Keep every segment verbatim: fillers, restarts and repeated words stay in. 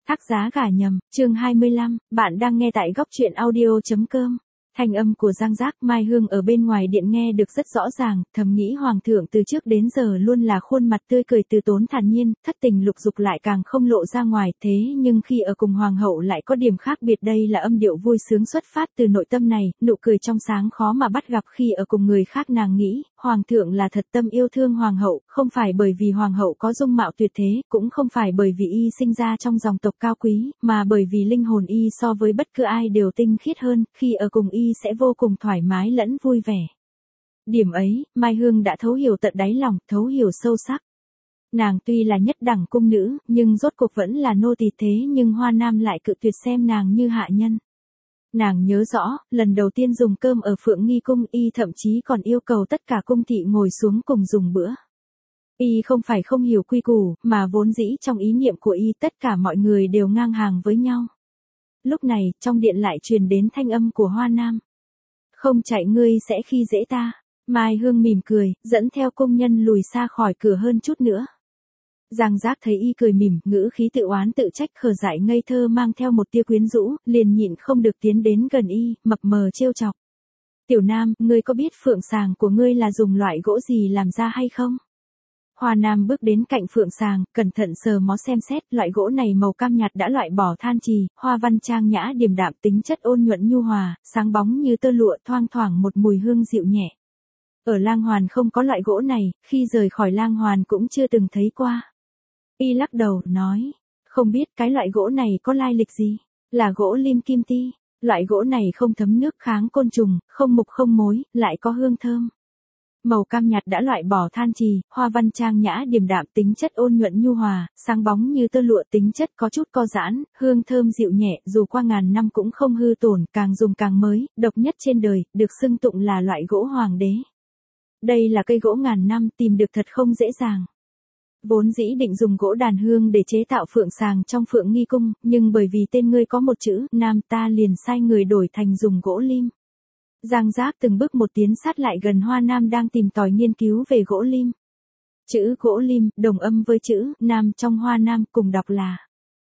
Thác giá gả nhầm, chương hai mươi lăm, bạn đang nghe tại góc truyện audio.com. Thanh âm của Giang Giác Mai Hương ở bên ngoài điện nghe được rất rõ ràng, thầm nghĩ hoàng thượng từ trước đến giờ luôn là khuôn mặt tươi cười từ tốn thản nhiên, thất tình lục dục lại càng không lộ ra ngoài, thế nhưng khi ở cùng hoàng hậu lại có điểm khác biệt, đây là âm điệu vui sướng xuất phát từ nội tâm này, nụ cười trong sáng khó mà bắt gặp khi ở cùng người khác. Nàng nghĩ, hoàng thượng là thật tâm yêu thương hoàng hậu, không phải bởi vì hoàng hậu có dung mạo tuyệt thế, cũng không phải bởi vì y sinh ra trong dòng tộc cao quý, mà bởi vì linh hồn y so với bất cứ ai đều tinh khiết hơn, khi ở cùng y sẽ vô cùng thoải mái lẫn vui vẻ. Điểm ấy, Mai Hương đã thấu hiểu tận đáy lòng, thấu hiểu sâu sắc. Nàng tuy là nhất đẳng cung nữ, nhưng rốt cuộc vẫn là nô tỳ, thế nhưng Hoa Nam lại cự tuyệt xem nàng như hạ nhân. Nàng nhớ rõ, lần đầu tiên dùng cơm ở Phượng Nghi Cung, y thậm chí còn yêu cầu tất cả cung thị ngồi xuống cùng dùng bữa. Y không phải không hiểu quy củ, mà vốn dĩ trong ý niệm của y tất cả mọi người đều ngang hàng với nhau. Lúc này, trong điện lại truyền đến thanh âm của Hoa Nam. Không chạy ngươi sẽ khi dễ ta. Mai Hương mỉm cười, dẫn theo công nhân lùi xa khỏi cửa hơn chút nữa. Giang Giác thấy y cười mỉm, ngữ khí tự oán tự trách khờ dại ngây thơ mang theo một tia quyến rũ, liền nhịn không được tiến đến gần y, mập mờ trêu chọc. Tiểu Nam, ngươi có biết phượng sàng của ngươi là dùng loại gỗ gì làm ra hay không? Hoa Nam bước đến cạnh phượng sàng, cẩn thận sờ mó xem xét, loại gỗ này màu cam nhạt đã loại bỏ than trì, hoa văn trang nhã điềm đạm, tính chất ôn nhuận nhu hòa, sáng bóng như tơ lụa, thoang thoảng một mùi hương dịu nhẹ. Ở Lang Hoàn không có loại gỗ này, khi rời khỏi Lang Hoàn cũng chưa từng thấy qua. Y lắc đầu, nói, không biết cái loại gỗ này có lai lịch gì, là gỗ lim kim ti, loại gỗ này không thấm nước, kháng côn trùng, không mục không mối, lại có hương thơm. Màu cam nhạt đã loại bỏ than trì, hoa văn trang nhã điềm đạm, tính chất ôn nhuận nhu hòa, sáng bóng như tơ lụa, tính chất có chút co giãn, hương thơm dịu nhẹ, dù qua ngàn năm cũng không hư tổn, càng dùng càng mới, độc nhất trên đời, được xưng tụng là loại gỗ hoàng đế. Đây là cây gỗ ngàn năm, tìm được thật không dễ dàng. Vốn dĩ định dùng gỗ đàn hương để chế tạo phượng sàng trong Phượng Nghi Cung, nhưng bởi vì tên ngươi có một chữ Nam, ta liền sai người đổi thành dùng gỗ lim. Giang Giác từng bước một tiến sát lại gần Hoa Nam đang tìm tòi nghiên cứu về gỗ lim. Chữ gỗ lim, đồng âm với chữ Nam trong Hoa Nam, cùng đọc là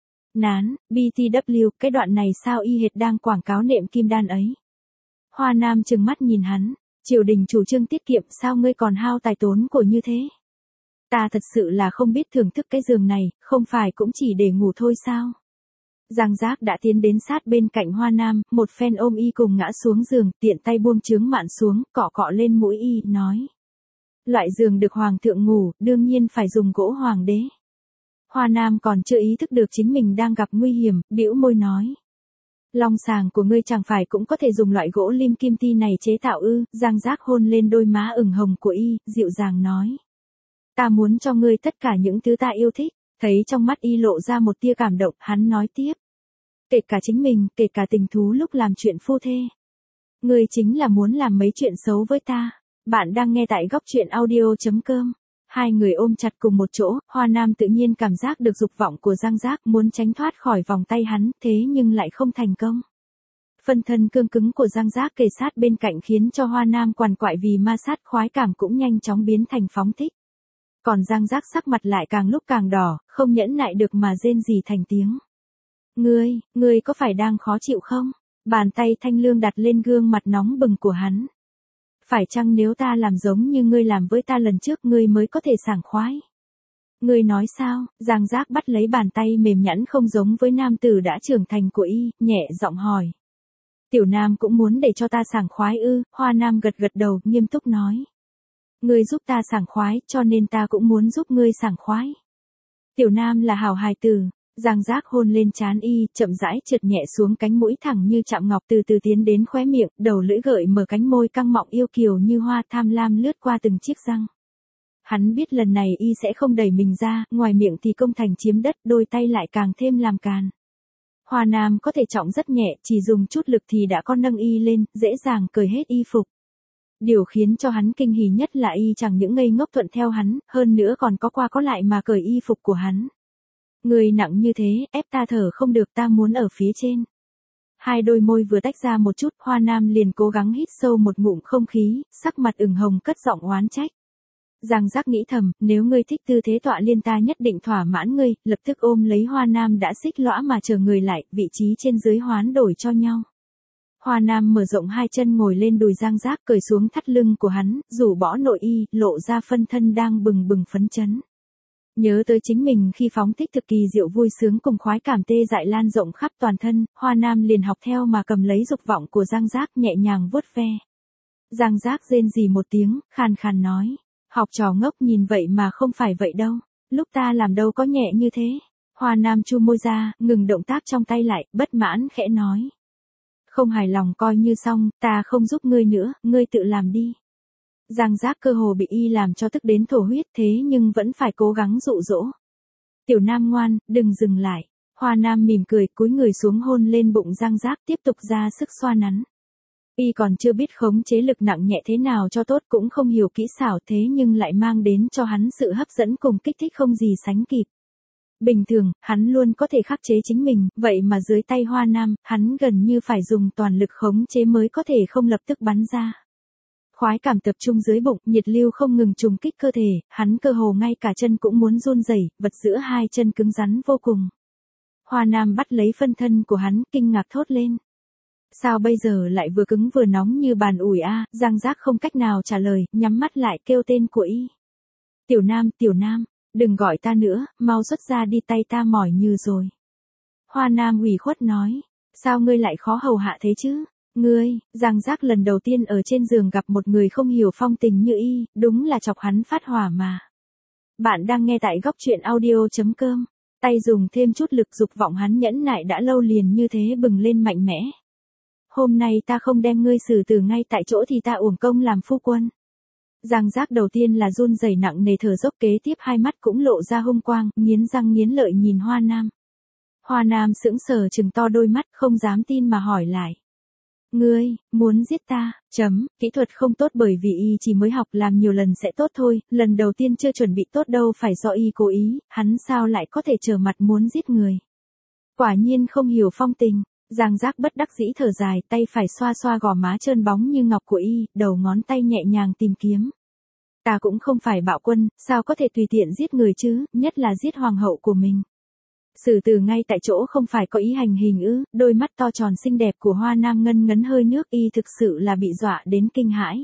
nán, bê tê vê, cái đoạn này sao y hệt đang quảng cáo nệm kim đan ấy. Hoa Nam trừng mắt nhìn hắn, triều đình chủ trương tiết kiệm, sao ngươi còn hao tài tốn của như thế? Ta thật sự là không biết thưởng thức cái giường này, không phải cũng chỉ để ngủ thôi sao? Giang Giác đã tiến đến sát bên cạnh Hoa Nam, một phen ôm y cùng ngã xuống giường, tiện tay buông chướng mạn xuống, cọ cọ lên mũi y, nói. Loại giường được hoàng thượng ngủ, đương nhiên phải dùng gỗ hoàng đế. Hoa Nam còn chưa ý thức được chính mình đang gặp nguy hiểm, bĩu môi nói. Long sàng của ngươi chẳng phải cũng có thể dùng loại gỗ lim kim ti này chế tạo ư? Giang Giác hôn lên đôi má ửng hồng của y, dịu dàng nói. Ta muốn cho ngươi tất cả những thứ ta yêu thích. Thấy trong mắt y lộ ra một tia cảm động, hắn nói tiếp. Kể cả chính mình, kể cả tình thú lúc làm chuyện phu thê. Ngươi chính là muốn làm mấy chuyện xấu với ta. Bạn đang nghe tại góc truyện audio.com. Hai người ôm chặt cùng một chỗ, Hoa Nam tự nhiên cảm giác được dục vọng của Giang Giác, muốn tránh thoát khỏi vòng tay hắn, thế nhưng lại không thành công. Phân thân cương cứng của Giang Giác kề sát bên cạnh khiến cho Hoa Nam quằn quại vì ma sát, khoái cảm cũng nhanh chóng biến thành phóng thích. Còn Giang Giác sắc mặt lại càng lúc càng đỏ, không nhẫn nại được mà rên rỉ thành tiếng. Ngươi, ngươi có phải đang khó chịu không? Bàn tay thanh lương đặt lên gương mặt nóng bừng của hắn. Phải chăng nếu ta làm giống như ngươi làm với ta lần trước, ngươi mới có thể sảng khoái? Ngươi nói sao? Giang Giác bắt lấy bàn tay mềm nhẵn không giống với nam tử đã trưởng thành của y, nhẹ giọng hỏi. Tiểu Nam cũng muốn để cho ta sảng khoái ư? Hoa Nam gật gật đầu, nghiêm túc nói. Ngươi giúp ta sảng khoái, cho nên ta cũng muốn giúp ngươi sảng khoái. Tiểu Nam là hảo hài tử. Giang Giác hôn lên trán y, chậm rãi trượt nhẹ xuống cánh mũi thẳng như chạm ngọc, từ từ tiến đến khóe miệng, đầu lưỡi gợi mở cánh môi căng mọng yêu kiều như hoa, tham lam lướt qua từng chiếc răng. Hắn biết lần này y sẽ không đẩy mình ra, ngoài miệng thì công thành chiếm đất, đôi tay lại càng thêm làm càn. Hoa Nam có thể trọng rất nhẹ, chỉ dùng chút lực thì đã có nâng y lên, dễ dàng cởi hết y phục. Điều khiến cho hắn kinh hỉ nhất là y chẳng những ngây ngốc thuận theo hắn, hơn nữa còn có qua có lại mà cởi y phục của hắn. Người nặng như thế, ép ta thở không được, ta muốn ở phía trên. Hai đôi môi vừa tách ra một chút, Hoa Nam liền cố gắng hít sâu một ngụm không khí, sắc mặt ửng hồng cất giọng oán trách. Giang Giác nghĩ thầm, nếu ngươi thích tư thế tọa liên ta nhất định thỏa mãn ngươi, lập tức ôm lấy Hoa Nam đã xích lõa mà chờ người lại, vị trí trên dưới hoán đổi cho nhau. Hoa Nam mở rộng hai chân ngồi lên đùi Giang Giác, cởi xuống thắt lưng của hắn, rủ bỏ nội y, lộ ra phân thân đang bừng bừng phấn chấn. Nhớ tới chính mình khi phóng thích thực kỳ diệu vui sướng cùng khoái cảm tê dại lan rộng khắp toàn thân, Hoa Nam liền học theo mà cầm lấy dục vọng của Giang Giác nhẹ nhàng vuốt ve. Giang Giác rên rỉ một tiếng, khàn khàn nói. Học trò ngốc nhìn vậy mà không phải vậy đâu. Lúc ta làm đâu có nhẹ như thế. Hoa Nam chu môi ra, ngừng động tác trong tay lại, bất mãn khẽ nói. Không hài lòng coi như xong, ta không giúp ngươi nữa, ngươi tự làm đi. Giang Giác cơ hồ bị y làm cho tức đến thổ huyết thế nhưng vẫn phải cố gắng dụ dỗ. Tiểu Nam ngoan, đừng dừng lại. Hoa Nam mỉm cười, cúi người xuống hôn lên bụng Giang Giác tiếp tục ra sức xoa nắn. Y còn chưa biết khống chế lực nặng nhẹ thế nào cho tốt, cũng không hiểu kỹ xảo thế nhưng lại mang đến cho hắn sự hấp dẫn cùng kích thích không gì sánh kịp. Bình thường, hắn luôn có thể khắc chế chính mình, vậy mà dưới tay Hoa Nam, hắn gần như phải dùng toàn lực khống chế mới có thể không lập tức bắn ra. Khoái cảm tập trung dưới bụng, nhiệt lưu không ngừng trùng kích cơ thể, hắn cơ hồ ngay cả chân cũng muốn run rẩy, vật giữa hai chân cứng rắn vô cùng. Hoa Nam bắt lấy phân thân của hắn, kinh ngạc thốt lên. Sao bây giờ lại vừa cứng vừa nóng như bàn ủi a? À? Giang Giác không cách nào trả lời, nhắm mắt lại kêu tên của y. Tiểu Nam, Tiểu Nam, đừng gọi ta nữa, mau xuất ra đi, tay ta mỏi như rồi. Hoa Nam ủy khuất nói, sao ngươi lại khó hầu hạ thế chứ? Ngươi, Giang Giác lần đầu tiên ở trên giường gặp một người không hiểu phong tình như y, đúng là chọc hắn phát hỏa mà. Bạn đang nghe tại góc truyện audio chấm com, tay dùng thêm chút lực, dục vọng hắn nhẫn nại đã lâu liền như thế bừng lên mạnh mẽ. Hôm nay ta không đem ngươi xử tử ngay tại chỗ thì ta uổng công làm phu quân. Giang Giác đầu tiên là run rẩy nặng nề thở dốc, kế tiếp hai mắt cũng lộ ra hung quang, nghiến răng nghiến lợi nhìn Hoa Nam. Hoa Nam sững sờ trừng to đôi mắt, không dám tin mà hỏi lại. Ngươi, muốn giết ta, chấm, kỹ thuật không tốt bởi vì y chỉ mới học, làm nhiều lần sẽ tốt thôi, lần đầu tiên chưa chuẩn bị tốt đâu phải do y cố ý, hắn sao lại có thể trở mặt muốn giết người. Quả nhiên không hiểu phong tình. Giang Giác bất đắc dĩ thở dài, tay phải xoa xoa gò má trơn bóng như ngọc của y, đầu ngón tay nhẹ nhàng tìm kiếm. Ta cũng không phải bạo quân, sao có thể tùy tiện giết người chứ, nhất là giết hoàng hậu của mình. Xử tử ngay tại chỗ không phải có ý hành hình ư? Đôi mắt to tròn xinh đẹp của Hoa Nam ngân ngấn hơi nước, y thực sự là bị dọa đến kinh hãi.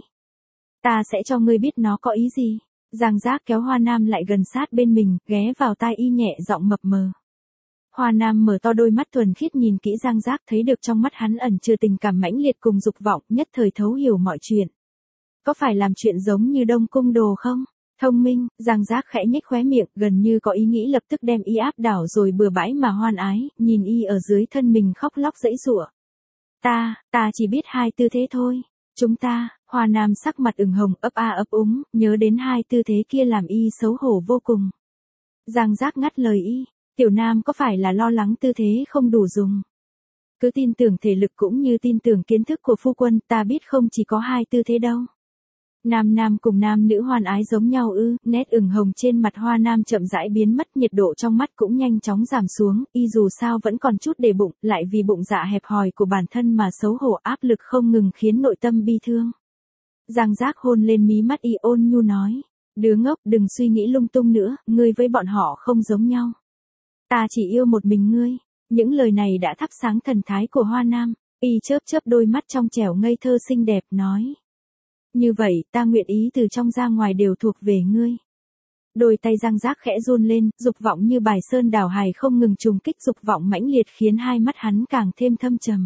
Ta sẽ cho ngươi biết nó có ý gì. Giang Giác kéo Hoa Nam lại gần sát bên mình, ghé vào tai y nhẹ giọng mập mờ. Hoa Nam mở to đôi mắt thuần khiết nhìn kỹ Giang Giác, thấy được trong mắt hắn ẩn chứa tình cảm mãnh liệt cùng dục vọng, nhất thời thấu hiểu mọi chuyện. Có phải làm chuyện giống như Đông Cung Đồ không? Thông minh, Giang Giác khẽ nhếch khóe miệng, gần như có ý nghĩ lập tức đem y áp đảo rồi bừa bãi mà hoan ái, nhìn y ở dưới thân mình khóc lóc giãy giụa. Ta, ta chỉ biết hai tư thế thôi. Chúng ta, Hoa Nam sắc mặt ửng hồng, ấp a ấp úng, nhớ đến hai tư thế kia làm y xấu hổ vô cùng. Giang Giác ngắt lời y. Tiểu Nam có phải là lo lắng tư thế không đủ dùng? Cứ tin tưởng thể lực cũng như tin tưởng kiến thức của phu quân, ta biết không chỉ có hai tư thế đâu. Nam nam cùng nam nữ hoan ái giống nhau ư? Nét ửng hồng trên mặt Hoa Nam chậm rãi biến mất, nhiệt độ trong mắt cũng nhanh chóng giảm xuống, y dù sao vẫn còn chút để bụng, lại vì bụng dạ hẹp hòi của bản thân mà xấu hổ, áp lực không ngừng khiến nội tâm bi thương. Giang Giác hôn lên mí mắt y, ôn nhu nói, đứa ngốc, đừng suy nghĩ lung tung nữa, ngươi với bọn họ không giống nhau. Ta chỉ yêu một mình ngươi. Những lời này đã thắp sáng thần thái của Hoa Nam, y chớp chớp đôi mắt trong trẻo ngây thơ xinh đẹp nói. Như vậy, ta nguyện ý từ trong ra ngoài đều thuộc về ngươi. Đôi tay Giang Giác khẽ run lên, dục vọng như bài sơn đảo hải không ngừng trùng kích, dục vọng mãnh liệt khiến hai mắt hắn càng thêm thâm trầm.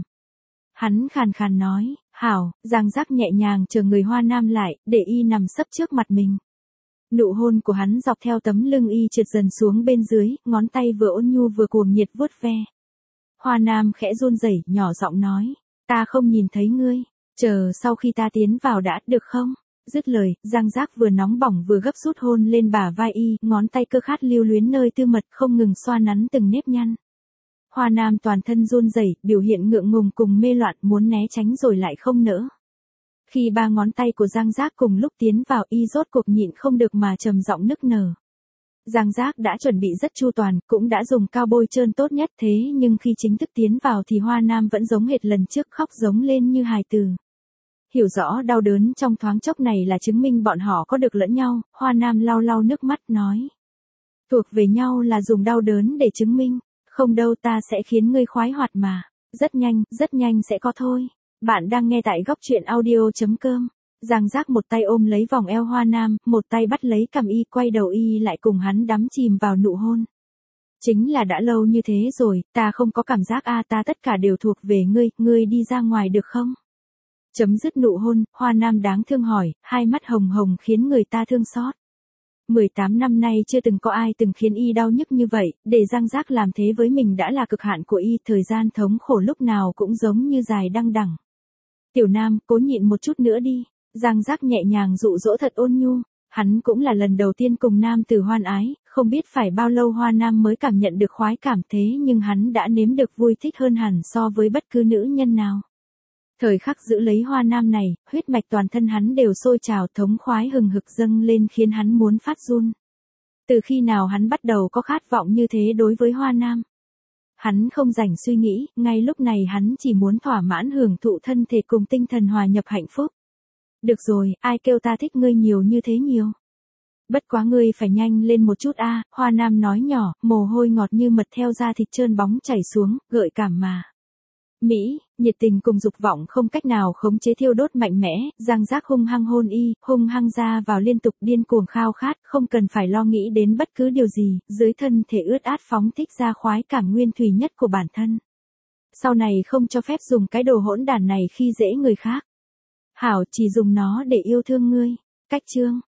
Hắn khàn khàn nói, hảo, Giang Giác nhẹ nhàng chờ người Hoa Nam lại, để y nằm sấp trước mặt mình. Nụ hôn của hắn dọc theo tấm lưng y trượt dần xuống bên dưới, ngón tay vừa ôn nhu vừa cuồng nhiệt vuốt ve. Hoa Nam khẽ run rẩy, nhỏ giọng nói, ta không nhìn thấy ngươi, chờ sau khi ta tiến vào đã, được không? Dứt lời, Giang Giác vừa nóng bỏng vừa gấp rút hôn lên bả vai y, ngón tay cơ khát lưu luyến nơi tư mật không ngừng xoa nắn từng nếp nhăn. Hoa Nam toàn thân run rẩy, biểu hiện ngượng ngùng cùng mê loạn, muốn né tránh rồi lại không nỡ. Khi ba ngón tay của Giang Giác cùng lúc tiến vào, y rốt cuộc nhịn không được mà trầm giọng nức nở. Giang Giác đã chuẩn bị rất chu toàn, cũng đã dùng cao bôi trơn tốt nhất, thế nhưng khi chính thức tiến vào thì Hoa Nam vẫn giống hệt lần trước, khóc giống lên như hài tử. Hiểu rõ đau đớn trong thoáng chốc này là chứng minh bọn họ có được lẫn nhau, Hoa Nam lau lau nước mắt nói. Thuộc về nhau là dùng đau đớn để chứng minh, không đâu ta sẽ khiến ngươi khoái hoạt mà. Rất nhanh, rất nhanh sẽ có thôi. Bạn đang nghe tại góc truyện audio.com. Giang Giác một tay ôm lấy vòng eo Hoa Nam, một tay bắt lấy cằm y, quay đầu y lại cùng hắn đắm chìm vào nụ hôn. Chính là đã lâu như thế rồi, ta không có cảm giác a ta tất cả đều thuộc về ngươi, ngươi đi ra ngoài được không? Chấm dứt nụ hôn, Hoa Nam đáng thương hỏi, hai mắt hồng hồng khiến người ta thương xót. mười tám năm nay chưa từng có ai từng khiến y đau nhức như vậy, để Giang Giác làm thế với mình đã là cực hạn của y, thời gian thống khổ lúc nào cũng giống như dài đăng đẳng. Tiểu Nam, cố nhịn một chút nữa đi. Giang Giác nhẹ nhàng dụ dỗ thật ôn nhu, hắn cũng là lần đầu tiên cùng nam tử hoan ái, không biết phải bao lâu Hoa Nam mới cảm nhận được khoái cảm thế nhưng hắn đã nếm được vui thích hơn hẳn so với bất cứ nữ nhân nào. Thời khắc giữ lấy Hoa Nam này, huyết mạch toàn thân hắn đều sôi trào, thống khoái hừng hực dâng lên khiến hắn muốn phát run. Từ khi nào hắn bắt đầu có khát vọng như thế đối với Hoa Nam? Hắn không rảnh suy nghĩ, ngay lúc này hắn chỉ muốn thỏa mãn hưởng thụ thân thể cùng tinh thần hòa nhập hạnh phúc. Được rồi, ai kêu ta thích ngươi nhiều như thế nhiều. Bất quá ngươi phải nhanh lên một chút a, Hoa Nam nói nhỏ, mồ hôi ngọt như mật theo da thịt trơn bóng chảy xuống, gợi cảm mà. Mỹ, nhiệt tình cùng dục vọng không cách nào khống chế thiêu đốt mạnh mẽ, Giang Giác hung hăng hôn y, hung hăng ra vào liên tục điên cuồng khao khát, không cần phải lo nghĩ đến bất cứ điều gì, dưới thân thể ướt át phóng thích ra khoái cảm nguyên thủy nhất của bản thân. Sau này không cho phép dùng cái đồ hỗn đản này khi dễ người khác. Hảo, chỉ dùng nó để yêu thương ngươi. Cách chương